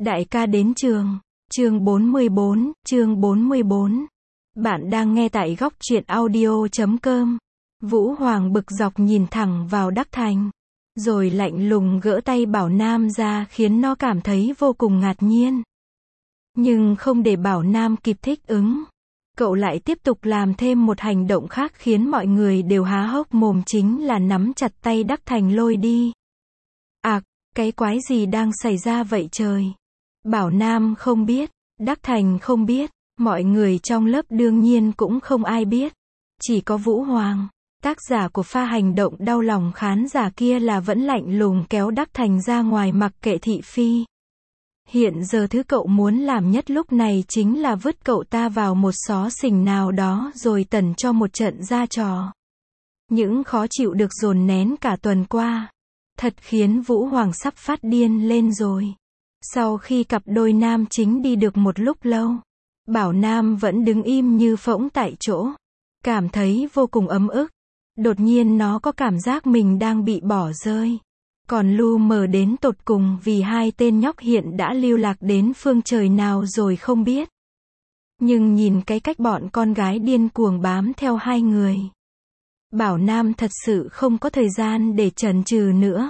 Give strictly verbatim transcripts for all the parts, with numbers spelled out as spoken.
Đại ca đến trường. Chương bốn mươi bốn, chương bốn mươi bốn. Bạn đang nghe tại góc truyện audio chấm com. Vũ Hoàng bực dọc nhìn thẳng vào Đắc Thành, rồi lạnh lùng gỡ tay Bảo Nam ra khiến nó cảm thấy vô cùng ngạc nhiên. Nhưng không để Bảo Nam kịp thích ứng, cậu lại tiếp tục làm thêm một hành động khác khiến mọi người đều há hốc mồm, chính là nắm chặt tay Đắc Thành lôi đi. À, cái quái gì đang xảy ra vậy trời? Bảo Nam không biết, Đắc Thành không biết, mọi người trong lớp đương nhiên cũng không ai biết. Chỉ có Vũ Hoàng, tác giả của pha hành động đau lòng khán giả kia là vẫn lạnh lùng kéo Đắc Thành ra ngoài mặc kệ thị phi. Hiện giờ thứ cậu muốn làm nhất lúc này chính là vứt cậu ta vào một xó xỉnh nào đó rồi tẩn cho một trận ra trò. Những khó chịu được dồn nén cả tuần qua, thật khiến Vũ Hoàng sắp phát điên lên rồi. Sau khi cặp đôi nam chính đi được một lúc lâu, Bảo Nam vẫn đứng im như phỗng tại chỗ, cảm thấy vô cùng ấm ức. Đột nhiên nó có cảm giác mình đang bị bỏ rơi, còn lu mờ đến tột cùng vì hai tên nhóc hiện đã lưu lạc đến phương trời nào rồi không biết. Nhưng nhìn cái cách bọn con gái điên cuồng bám theo hai người, Bảo Nam thật sự không có thời gian để chần chừ nữa.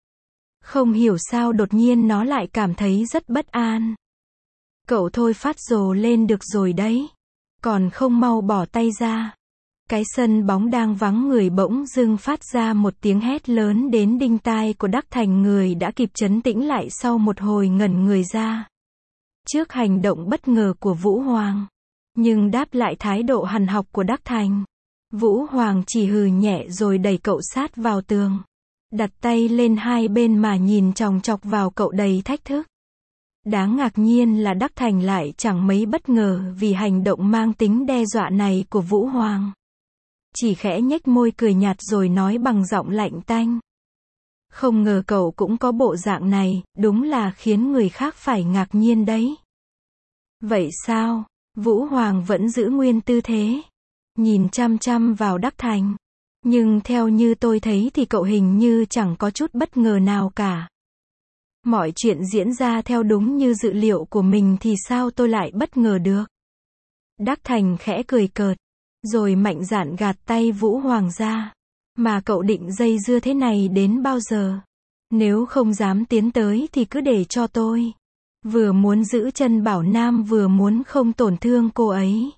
Không hiểu sao đột nhiên nó lại cảm thấy rất bất an. Cậu thôi phát rồ lên được rồi đấy, còn không mau bỏ tay ra. Cái sân bóng đang vắng người bỗng dưng phát ra một tiếng hét lớn đến đinh tai của Đắc Thành, người đã kịp trấn tĩnh lại sau một hồi ngẩn người ra trước hành động bất ngờ của Vũ Hoàng. Nhưng đáp lại thái độ hằn học của Đắc Thành, Vũ Hoàng chỉ hừ nhẹ rồi đẩy cậu sát vào tường, đặt tay lên hai bên mà nhìn chòng chọc vào cậu đầy thách thức. Đáng ngạc nhiên là Đắc Thành lại chẳng mấy bất ngờ vì hành động mang tính đe dọa này của Vũ Hoàng. Chỉ khẽ nhếch môi cười nhạt rồi nói bằng giọng lạnh tanh: không ngờ cậu cũng có bộ dạng này, đúng là khiến người khác phải ngạc nhiên đấy. Vậy sao? Vũ Hoàng vẫn giữ nguyên tư thế, nhìn chăm chăm vào Đắc Thành. Nhưng theo như tôi thấy thì cậu hình như chẳng có chút bất ngờ nào cả. Mọi chuyện diễn ra theo đúng như dự liệu của mình thì sao tôi lại bất ngờ được? Đắc Thành khẽ cười cợt, rồi mạnh dạn gạt tay Vũ Hoàng ra. Mà cậu định dây dưa thế này đến bao giờ? Nếu không dám tiến tới thì cứ để cho tôi. Vừa muốn giữ chân Bảo Nam vừa muốn không tổn thương cô ấy.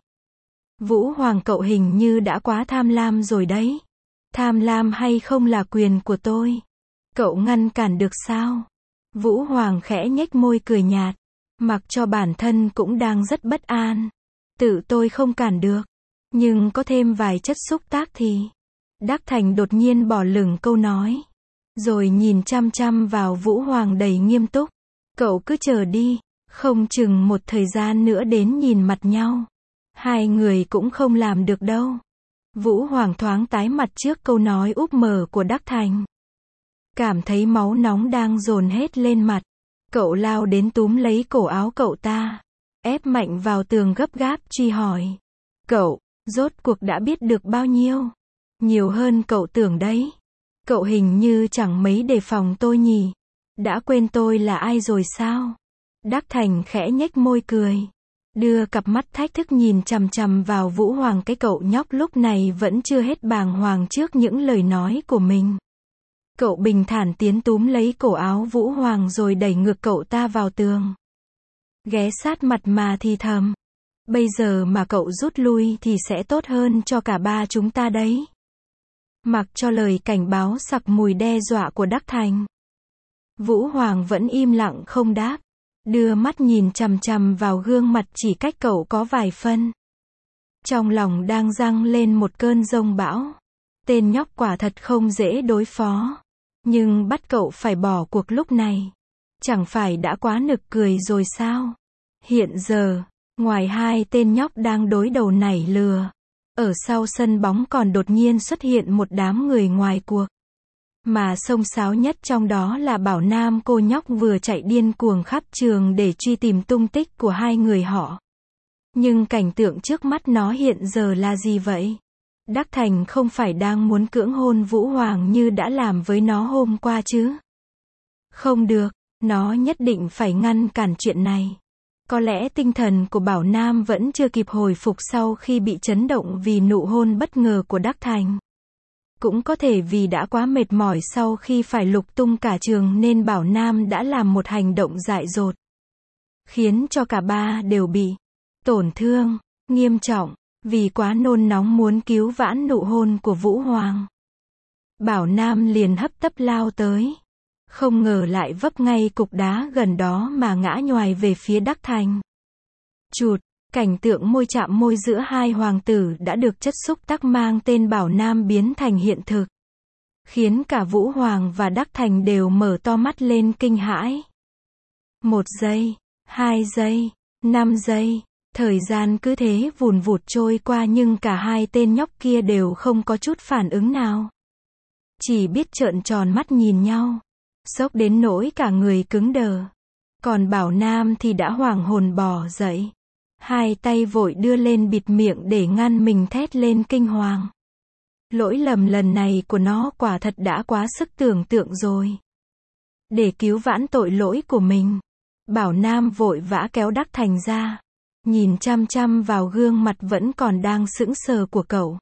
Vũ Hoàng, cậu hình như đã quá tham lam rồi đấy. Tham lam hay không là quyền của tôi. Cậu ngăn cản được sao? Vũ Hoàng khẽ nhếch môi cười nhạt, mặc cho bản thân cũng đang rất bất an. Tự tôi không cản được, nhưng có thêm vài chất xúc tác thì... Đắc Thành đột nhiên bỏ lửng câu nói, rồi nhìn chăm chăm vào Vũ Hoàng đầy nghiêm túc. Cậu cứ chờ đi, không chừng một thời gian nữa đến nhìn mặt nhau, hai người cũng không làm được đâu. Vũ Hoàng thoáng tái mặt trước câu nói úp mở của Đắc Thành. Cảm thấy máu nóng đang dồn hết lên mặt, cậu lao đến túm lấy cổ áo cậu ta, ép mạnh vào tường gấp gáp truy hỏi. Cậu, rốt cuộc đã biết được bao nhiêu? Nhiều hơn cậu tưởng đấy. Cậu hình như chẳng mấy đề phòng tôi nhỉ? Đã quên tôi là ai rồi sao? Đắc Thành khẽ nhếch môi cười, đưa cặp mắt thách thức nhìn chằm chằm vào Vũ Hoàng. Cái cậu nhóc lúc này vẫn chưa hết bàng hoàng trước những lời nói của mình. Cậu bình thản tiến túm lấy cổ áo Vũ Hoàng rồi đẩy ngược cậu ta vào tường, ghé sát mặt mà thì thầm: bây giờ mà cậu rút lui thì sẽ tốt hơn cho cả ba chúng ta đấy. Mặc cho lời cảnh báo sặc mùi đe dọa của Đắc Thành, Vũ Hoàng vẫn im lặng không đáp, đưa mắt nhìn chằm chằm vào gương mặt chỉ cách cậu có vài phân. Trong lòng đang giăng lên một cơn giông bão. Tên nhóc quả thật không dễ đối phó, nhưng bắt cậu phải bỏ cuộc lúc này, chẳng phải đã quá nực cười rồi sao? Hiện giờ, ngoài hai tên nhóc đang đối đầu nảy lừa, ở sau sân bóng còn đột nhiên xuất hiện một đám người ngoài cuộc. Mà xông xáo nhất trong đó là Bảo Nam, cô nhóc vừa chạy điên cuồng khắp trường để truy tìm tung tích của hai người họ. Nhưng cảnh tượng trước mắt nó hiện giờ là gì vậy? Đắc Thành không phải đang muốn cưỡng hôn Vũ Hoàng như đã làm với nó hôm qua chứ? Không được, Nó nhất định phải ngăn cản chuyện này. Có lẽ tinh thần của Bảo Nam vẫn chưa kịp hồi phục sau khi bị chấn động vì nụ hôn bất ngờ của Đắc Thành. Cũng có thể vì đã quá mệt mỏi sau khi phải lục tung cả trường nên Bảo Nam đã làm một hành động dại dột, khiến cho cả ba đều bị tổn thương nghiêm trọng. Vì quá nôn nóng muốn cứu vãn nụ hôn của Vũ Hoàng, Bảo Nam liền hấp tấp lao tới. Không ngờ lại vấp ngay cục đá gần đó mà ngã nhoài về phía Đắc Thành. Chụt, cảnh tượng môi chạm môi giữa hai hoàng tử đã được chất xúc tác mang tên Bảo Nam biến thành hiện thực, khiến cả Vũ Hoàng và Đắc Thành đều mở to mắt lên kinh hãi. Một giây, hai giây, năm giây, thời gian cứ thế vùn vụt trôi qua nhưng cả hai tên nhóc kia đều không có chút phản ứng nào. Chỉ biết trợn tròn mắt nhìn nhau, sốc đến nỗi cả người cứng đờ. Còn Bảo Nam thì đã hoảng hồn bò dậy, hai tay vội đưa lên bịt miệng để ngăn mình thét lên kinh hoàng. Lỗi lầm lần này của nó quả thật đã quá sức tưởng tượng rồi. Để cứu vãn tội lỗi của mình, Bảo Nam vội vã kéo Đắc Thành ra, nhìn chăm chăm vào gương mặt vẫn còn đang sững sờ của cậu.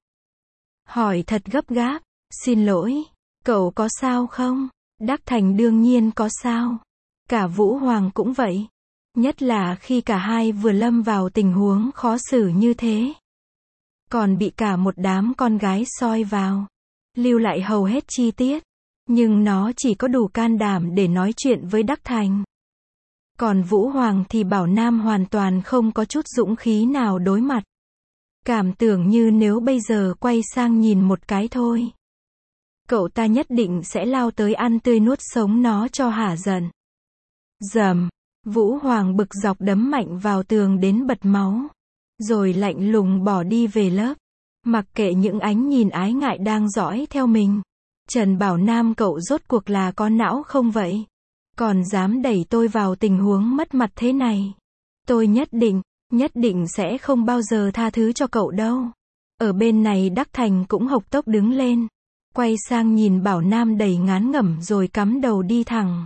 Hỏi thật gấp gáp, xin lỗi, cậu có sao không? Đắc Thành đương nhiên có sao. Cả Vũ Hoàng cũng vậy. Nhất là khi cả hai vừa lâm vào tình huống khó xử như thế. Còn bị cả một đám con gái soi vào, lưu lại hầu hết chi tiết. Nhưng nó chỉ có đủ can đảm để nói chuyện với Đắc Thành. Còn Vũ Hoàng thì Bảo Nam hoàn toàn không có chút dũng khí nào đối mặt. Cảm tưởng như nếu bây giờ quay sang nhìn một cái thôi, cậu ta nhất định sẽ lao tới ăn tươi nuốt sống nó cho hả giận. Dầm, Vũ Hoàng bực dọc đấm mạnh vào tường đến bật máu, rồi lạnh lùng bỏ đi về lớp, mặc kệ những ánh nhìn ái ngại đang dõi theo mình. Trần Bảo Nam, cậu rốt cuộc là có não không vậy? Còn dám đẩy tôi vào tình huống mất mặt thế này. Tôi nhất định, nhất định sẽ không bao giờ tha thứ cho cậu đâu. Ở bên này Đắc Thành cũng hộc tốc đứng lên, quay sang nhìn Bảo Nam đầy ngán ngẩm rồi cắm đầu đi thẳng.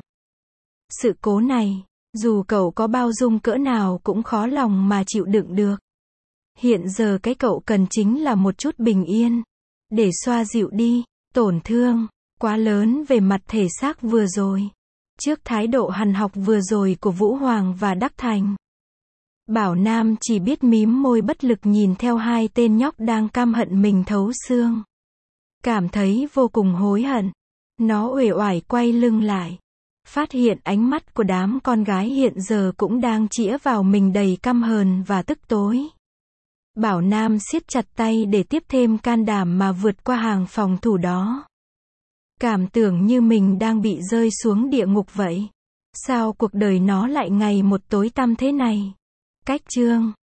Sự cố này, dù cậu có bao dung cỡ nào cũng khó lòng mà chịu đựng được. Hiện giờ cái cậu cần chính là một chút bình yên, để xoa dịu đi tổn thương quá lớn về mặt thể xác vừa rồi. Trước thái độ hằn học vừa rồi của Vũ Hoàng và Đắc Thành, Bảo Nam chỉ biết mím môi bất lực nhìn theo hai tên nhóc đang căm hận mình thấu xương. Cảm thấy vô cùng hối hận. Nó uể oải quay lưng lại, phát hiện ánh mắt của đám con gái hiện giờ cũng đang chĩa vào mình đầy căm hờn và tức tối. Bảo Nam siết chặt tay để tiếp thêm can đảm mà vượt qua hàng phòng thủ đó. Cảm tưởng như mình đang bị rơi xuống địa ngục vậy. Sao cuộc đời nó lại ngày một tối tăm thế này? Cách chương